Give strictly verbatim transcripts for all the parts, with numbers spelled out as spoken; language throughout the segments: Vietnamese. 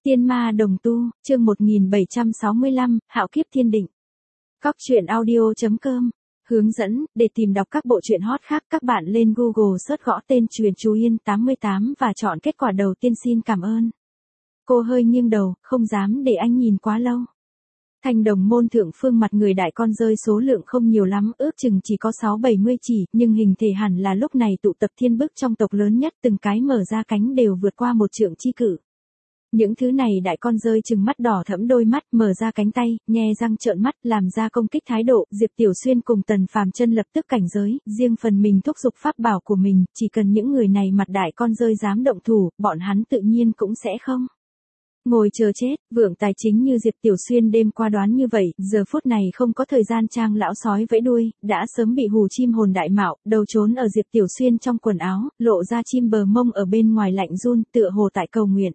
Tiên ma đồng tu, chương một nghìn bảy trăm sáu mươi lăm, Hạo kiếp thiên định. Cóc truyện audio chấm com. Hướng dẫn, để tìm đọc các bộ truyện hot khác các bạn lên Google search gõ tên Truyện Chú Yên tám mươi tám và chọn kết quả đầu tiên. Xin cảm ơn. Cô hơi nghiêng đầu, không dám để anh nhìn quá lâu. Thành Đồng môn thượng phương mặt người đại con rơi số lượng không nhiều lắm, ước chừng chỉ có sáu bảy mươi chỉ, nhưng hình thể hẳn là lúc này tụ tập thiên bức trong tộc lớn nhất, từng cái mở ra cánh đều vượt qua một trượng chi cự. Những thứ này đại con rơi trừng mắt đỏ thẫm đôi mắt, mở ra cánh tay, nhe răng trợn mắt, làm ra công kích thái độ. Diệp Tiểu Xuyên cùng Tần Phàm Chân lập tức cảnh giới, riêng phần mình thúc giục pháp bảo của mình, chỉ cần những người này mặt đại con rơi dám động thủ, bọn hắn tự nhiên cũng sẽ không ngồi chờ chết. Vượng tài chính như Diệp Tiểu Xuyên đêm qua đoán như vậy, giờ phút này không có thời gian trang lão sói vẫy đuôi, đã sớm bị hù chim hồn đại mạo, đầu trốn ở Diệp Tiểu Xuyên trong quần áo, lộ ra chim bờ mông ở bên ngoài lạnh run, tựa hồ tại cầu nguyện.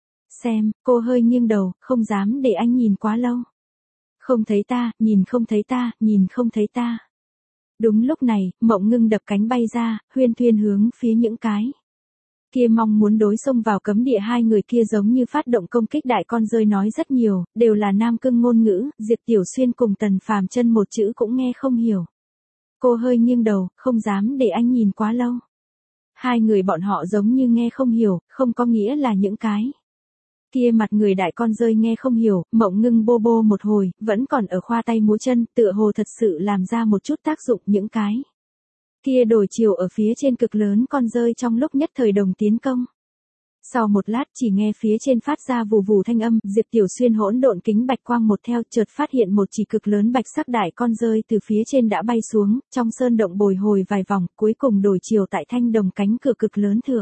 Xem, cô hơi nghiêng đầu, không dám để anh nhìn quá lâu. Không thấy ta, nhìn không thấy ta, nhìn không thấy ta. Đúng lúc này, Mộng Ngưng đập cánh bay ra, huyên thuyên hướng phía những cái kia mong muốn đối xông vào cấm địa. Hai người kia giống như phát động công kích đại con rơi nói rất nhiều, đều là nam cương ngôn ngữ, Diệp Tiểu Xuyên cùng Tần Phàm Chân một chữ cũng nghe không hiểu. Cô hơi nghiêng đầu, không dám để anh nhìn quá lâu. Hai người bọn họ giống như nghe không hiểu, không có nghĩa là những cái kia mặt người đại con rơi nghe không hiểu. Mộng Ngưng bô bô một hồi, vẫn còn ở khoa tay múa chân, tựa hồ thật sự làm ra một chút tác dụng. Những cái kia đổi chiều ở phía trên cực lớn con rơi trong lúc nhất thời đồng tiến công. Sau một lát chỉ nghe phía trên phát ra vù vù thanh âm, Diệp Tiểu Xuyên hỗn độn kính bạch quang một theo, chợt phát hiện một chỉ cực lớn bạch sắc đại con rơi từ phía trên đã bay xuống, trong sơn động bồi hồi vài vòng, cuối cùng đổi chiều tại thanh đồng cánh cửa cực lớn thượng.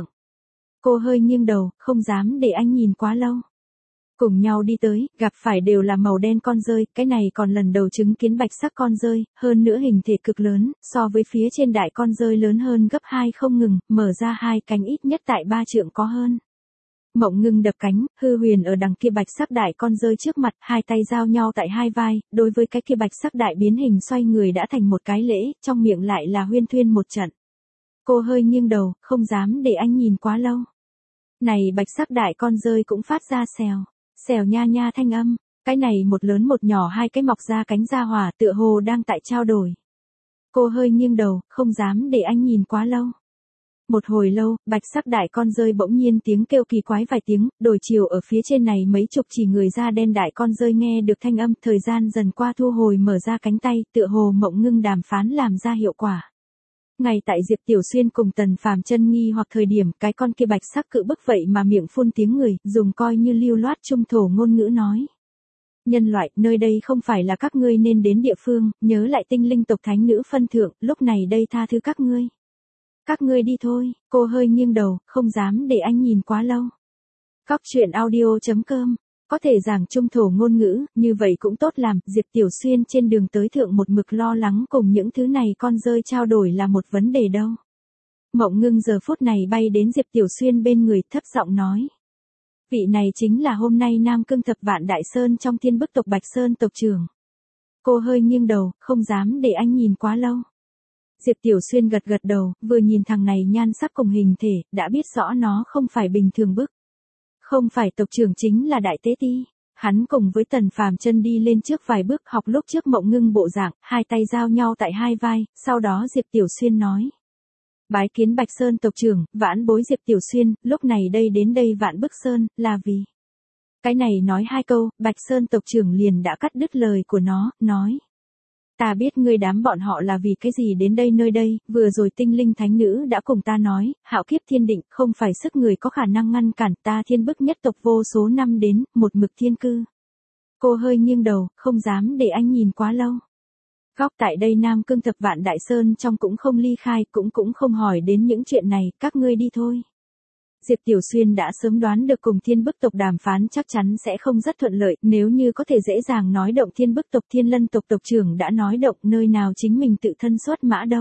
Cô hơi nghiêng đầu, không dám để anh nhìn quá lâu. Cùng nhau đi tới, gặp phải đều là màu đen con rơi, cái này còn lần đầu chứng kiến bạch sắc con rơi, hơn nữa hình thể cực lớn, so với phía trên đại con rơi lớn hơn gấp hai không ngừng, mở ra hai cánh ít nhất tại ba trượng có hơn. Mộng Ngưng đập cánh, hư huyền ở đằng kia bạch sắc đại con rơi trước mặt, hai tay giao nhau tại hai vai, đối với cái kia bạch sắc đại biến hình xoay người đã thành một cái lễ, trong miệng lại là huyên thuyên một trận. Cô hơi nghiêng đầu, không dám để anh nhìn quá lâu. Này bạch sắc đại con rơi cũng phát ra xèo, xèo nha nha thanh âm, cái này một lớn một nhỏ hai cái mọc ra cánh ra hỏa tựa hồ đang tại trao đổi. Cô hơi nghiêng đầu, không dám để anh nhìn quá lâu. Một hồi lâu, bạch sắc đại con rơi bỗng nhiên tiếng kêu kỳ quái vài tiếng, đổi chiều ở phía trên này mấy chục chỉ người da đen đại con rơi nghe được thanh âm, thời gian dần qua thu hồi mở ra cánh tay, tựa hồ Mộng Ngưng đàm phán làm ra hiệu quả. Ngay tại Diệp Tiểu Xuyên cùng Tần Phàm Chân nghi hoặc thời điểm, cái con kia bạch sắc cự bức vậy mà miệng phun tiếng người, dùng coi như lưu loát trung thổ ngôn ngữ nói: nhân loại, nơi đây không phải là các ngươi nên đến địa phương, nhớ lại tinh linh tộc thánh nữ phân thượng, lúc này đây tha thứ các ngươi. Các ngươi đi thôi. Cô hơi nghiêng đầu, không dám để anh nhìn quá lâu. Cóc truyện audio chấm com. Có thể giảng trung thổ ngôn ngữ, như vậy cũng tốt làm. Diệp Tiểu Xuyên trên đường tới thượng một mực lo lắng cùng những thứ này con rơi trao đổi là một vấn đề đâu. Mộng Ngưng giờ phút này bay đến Diệp Tiểu Xuyên bên người, thấp giọng nói: vị này chính là hôm nay Nam Cương Thập Vạn Đại Sơn trong Thiên Bức tộc Bạch Sơn tộc trưởng. Cô hơi nghiêng đầu, không dám để anh nhìn quá lâu. Diệp Tiểu Xuyên gật gật đầu, vừa nhìn thằng này nhan sắc cùng hình thể, đã biết rõ nó không phải bình thường bức. Không phải tộc trưởng chính là đại tế ti. Hắn cùng với Tần Phàm Chân đi lên trước vài bước, học lúc trước Mộng Ngưng bộ dạng, hai tay giao nhau tại hai vai, sau đó Diệp Tiểu Xuyên nói: bái kiến Bạch Sơn tộc trưởng. Vãn bối Diệp Tiểu Xuyên, lúc này đây đến đây Vạn Bức Sơn, là vì... Cái này nói hai câu, Bạch Sơn tộc trưởng liền đã cắt đứt lời của nó, nói: ta biết ngươi đám bọn họ là vì cái gì đến đây nơi đây, vừa rồi tinh linh thánh nữ đã cùng ta nói, hạo kiếp thiên định, không phải sức người có khả năng ngăn cản, ta Thiên Bức nhất tộc vô số năm đến, một mực thiên cư. Cô hơi nghiêng đầu, không dám để anh nhìn quá lâu. Góc tại đây Nam Cương Thập Vạn Đại Sơn trong cũng không ly khai, cũng cũng không hỏi đến những chuyện này, các ngươi đi thôi. Diệp Tiểu Xuyên đã sớm đoán được cùng Thiên Bức tộc đàm phán chắc chắn sẽ không rất thuận lợi, nếu như có thể dễ dàng nói động Thiên Bức tộc Thiên Lân tộc tộc trưởng đã nói động, nơi nào chính mình tự thân xuất mã đâu.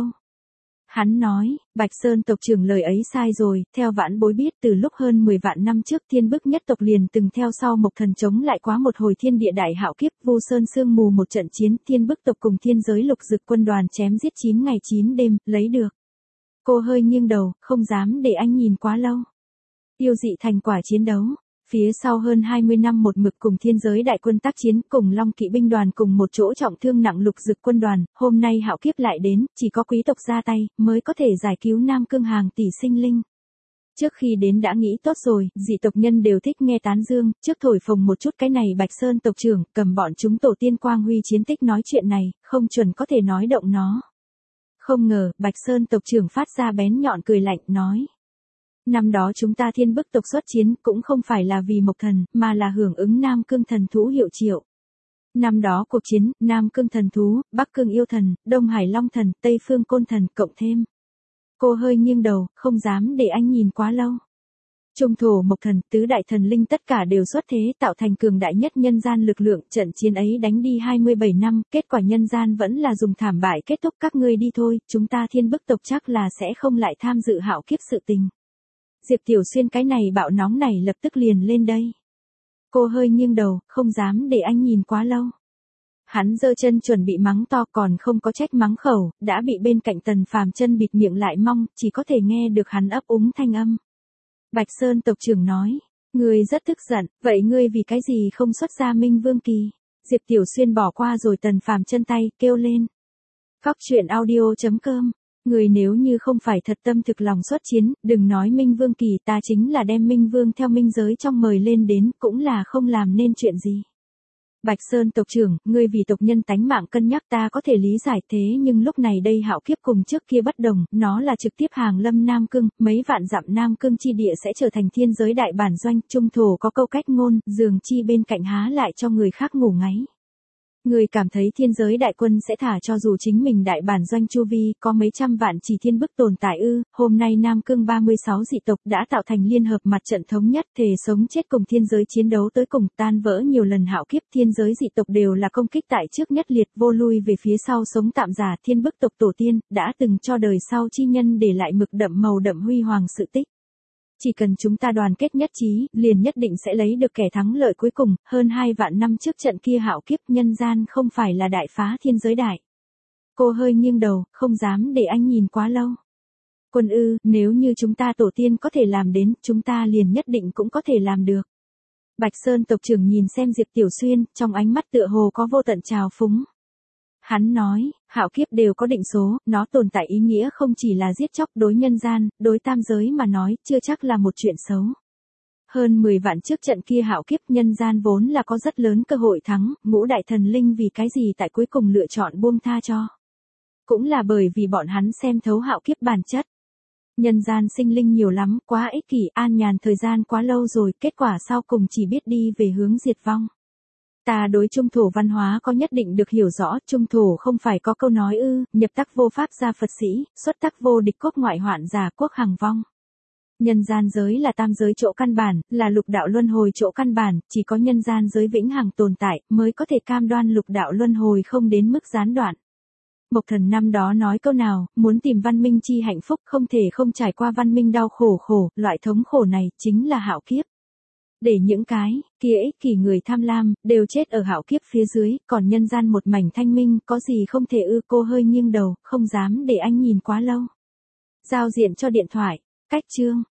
Hắn nói: Bạch Sơn tộc trưởng lời ấy sai rồi, theo vãn bối biết từ lúc hơn mười vạn năm trước Thiên Bức nhất tộc liền từng theo sau Mộc Thần chống lại quá một hồi thiên địa đại hạo kiếp, Vu Sơn sương mù một trận chiến, Thiên Bức tộc cùng thiên giới lục dực quân đoàn chém giết chín ngày chín đêm, lấy được. Cô hơi nghiêng đầu, không dám để anh nhìn quá lâu. Yêu dị thành quả chiến đấu. Phía sau hơn hai mươi năm một mực cùng thiên giới đại quân tác chiến, cùng Long Kỵ binh đoàn cùng một chỗ trọng thương nặng lục dực quân đoàn, hôm nay hạo kiếp lại đến, chỉ có quý tộc ra tay, mới có thể giải cứu Nam Cương hàng tỷ sinh linh. Trước khi đến đã nghĩ tốt rồi, dị tộc nhân đều thích nghe tán dương, trước thổi phồng một chút cái này Bạch Sơn tộc trưởng, cầm bọn chúng tổ tiên quang huy chiến tích nói chuyện này, không chuẩn có thể nói động nó. Không ngờ, Bạch Sơn tộc trưởng phát ra bén nhọn cười lạnh, nói. Năm đó chúng ta thiên bức tộc xuất chiến cũng không phải là vì Mộc Thần, mà là hưởng ứng Nam Cương thần thú hiệu triệu. Năm đó cuộc chiến, Nam Cương thần thú, Bắc Cương yêu thần, Đông Hải Long thần, Tây Phương Côn thần, cộng thêm. Cô hơi nghiêng đầu, không dám để anh nhìn quá lâu. Trung thổ Mộc Thần, tứ đại thần linh tất cả đều xuất thế tạo thành cường đại nhất nhân gian lực lượng, trận chiến ấy đánh đi hai mươi bảy năm, kết quả nhân gian vẫn là dùng thảm bại kết thúc, các ngươi đi thôi, chúng ta thiên bức tộc chắc là sẽ không lại tham dự hạo kiếp sự tình. Diệp Tiểu Xuyên cái này bạo nóng này lập tức liền lên đây. Cô hơi nghiêng đầu, không dám để anh nhìn quá lâu. Hắn giơ chân chuẩn bị mắng to, còn không có trách mắng khẩu, đã bị bên cạnh Tần Phàm chân bịt miệng lại mong, chỉ có thể nghe được hắn ấp úng thanh âm. Bạch Sơn tộc trưởng nói, ngươi rất tức giận, vậy ngươi vì cái gì không xuất ra Minh Vương Kỳ? Diệp Tiểu Xuyên bỏ qua rồi Tần Phàm chân tay, kêu lên. Cóc truyện audio chấm com. Người nếu như không phải thật tâm thực lòng xuất chiến, đừng nói Minh Vương Kỳ, ta chính là đem Minh Vương theo minh giới trong mời lên đến, cũng là không làm nên chuyện gì. Bạch Sơn tộc trưởng, ngươi vì tộc nhân tánh mạng cân nhắc ta có thể lý giải, thế nhưng lúc này đây hạo kiếp cùng trước kia bất đồng, nó là trực tiếp hàng lâm Nam Cương, mấy vạn dặm Nam Cương chi địa sẽ trở thành thiên giới đại bản doanh, trung thổ có câu cách ngôn, giường chi bên cạnh há lại cho người khác ngủ ngáy. Người cảm thấy thiên giới đại quân sẽ thả cho dù chính mình đại bản doanh chu vi có mấy trăm vạn chỉ thiên bức tồn tại ư? Hôm nay Nam Cương ba mươi sáu dị tộc đã tạo thành liên hợp mặt trận thống nhất, thề sống chết cùng thiên giới chiến đấu tới cùng, tan vỡ nhiều lần hạo kiếp, thiên giới dị tộc đều là công kích tại trước nhất liệt, vô lui về phía sau sống tạm giả, thiên bức tộc tổ tiên đã từng cho đời sau chi nhân để lại mực đậm màu đậm huy hoàng sự tích. Chỉ cần chúng ta đoàn kết nhất trí, liền nhất định sẽ lấy được kẻ thắng lợi cuối cùng, hơn hai vạn năm trước trận kia hạo kiếp, nhân gian không phải là đại phá thiên giới đại. Cô hơi nghiêng đầu, không dám để anh nhìn quá lâu. Quân ư, nếu như chúng ta tổ tiên có thể làm đến, chúng ta liền nhất định cũng có thể làm được. Bạch Sơn tộc trưởng nhìn xem Diệp Tiểu Xuyên, trong ánh mắt tựa hồ có vô tận trào phúng. Hắn nói, hạo kiếp đều có định số, nó tồn tại ý nghĩa không chỉ là giết chóc, đối nhân gian, đối tam giới mà nói, chưa chắc là một chuyện xấu. Hơn mười vạn trước trận kia hạo kiếp, nhân gian vốn là có rất lớn cơ hội thắng, ngũ đại thần linh vì cái gì tại cuối cùng lựa chọn buông tha cho. Cũng là bởi vì bọn hắn xem thấu hạo kiếp bản chất. Nhân gian sinh linh nhiều lắm, quá ích kỷ, an nhàn thời gian quá lâu rồi, kết quả sau cùng chỉ biết đi về hướng diệt vong. Ta đối trung thổ văn hóa có nhất định được hiểu rõ, trung thổ không phải có câu nói ư, nhập tắc vô pháp gia Phật sĩ, xuất tắc vô địch quốc ngoại hoạn giả quốc hằng vong. Nhân gian giới là tam giới chỗ căn bản, là lục đạo luân hồi chỗ căn bản, chỉ có nhân gian giới vĩnh hằng tồn tại, mới có thể cam đoan lục đạo luân hồi không đến mức gián đoạn. Mộc Thần năm đó nói câu nào, muốn tìm văn minh chi hạnh phúc, không thể không trải qua văn minh đau khổ khổ, loại thống khổ này, chính là hạo kiếp. Để những cái, kia ích kỷ người tham lam, đều chết ở hạo kiếp phía dưới, còn nhân gian một mảnh thanh minh, có gì không thể ư? Cô hơi nghiêng đầu, không dám để anh nhìn quá lâu. Giao diện cho điện thoại, cách chương.